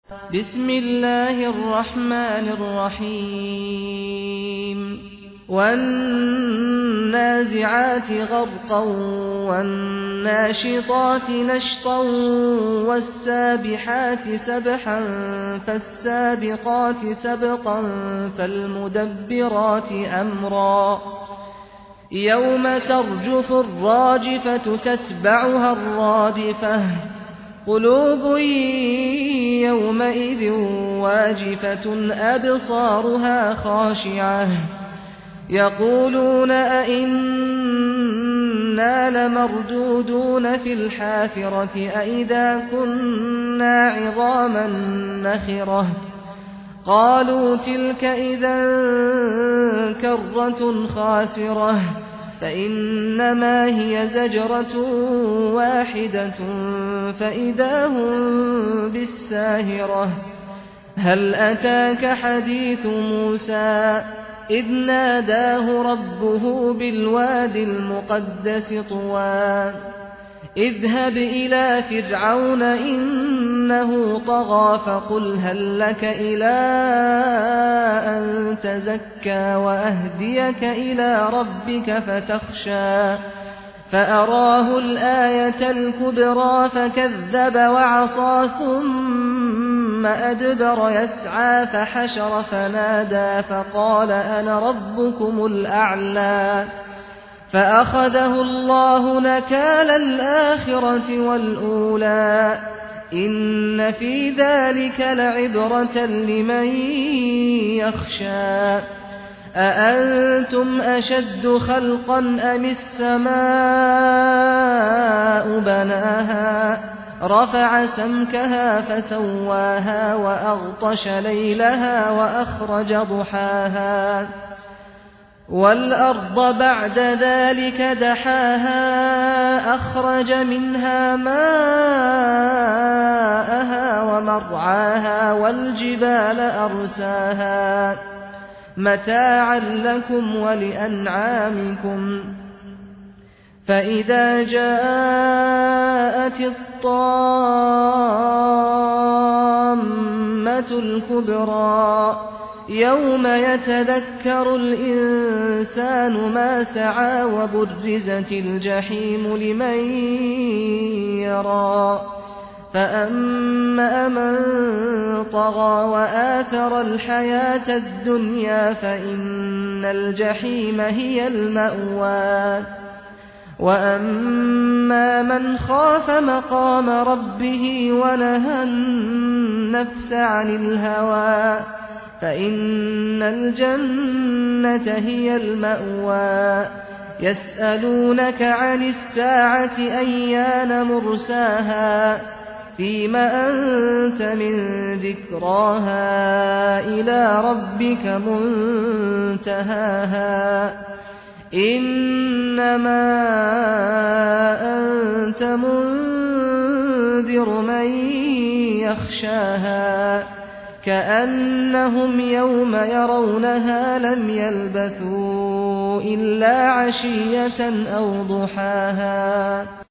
بسم الله الرحمن الرحيم والنازعات غرقا والناشطات نشطا والسابحات سبحا فالسابقات سبقا فالمدبرات أمرا يوم ترجف الراجفة تتبعها الرادفة قلوب يومئذ واجفة أبصارها خاشعة يقولون أئنا لمردودون في الحافرة أئذا كنا عظاما نخرة قالوا تلك إذا كرة خاسرة فإنما هي زجرة واحدة فإذا هم بالساهرة هل أتاك حديث موسى إذ ناداه ربه بالواد المقدس طوى اذهب إلى فرعون إنه طغى فقل هل لك إلى أن تزكى وأهديك إلى ربك فتخشى فأراه الآية الكبرى فكذب وعصى ثم أدبر يسعى فحشر فنادى فقال أنا ربكم الأعلى فأخذه الله نكال الآخرة والأولى إن في ذلك لعبرة لمن يخشى أأنتم أشد خلقا أم السماء بناها رفع سمكها فسواها وأغطش ليلها وأخرج ضحاها والأرض بعد ذلك دحاها أخرج منها ماءها ومرعاها والجبال أرساها متاعا لكم ولأنعامكم فإذا جاءت الطامة الكبرى يوم يتذكر الإنسان ما سعى وبرزت الجحيم لمن يرى فأما من طغى وآثر الحياة الدنيا فإن الجحيم هي المأوى وأما من خاف مقام ربه ونهى النفس عن الهوى فإن الجنة هي المأوى يسألونك عن الساعة أيان مرساها فيم أنت من ذكراها إلى ربك منتهاها إنما أنت منذر من يخشاها كأنهم يوم يرونها لم يلبثوا إلا عشية أو ضحاها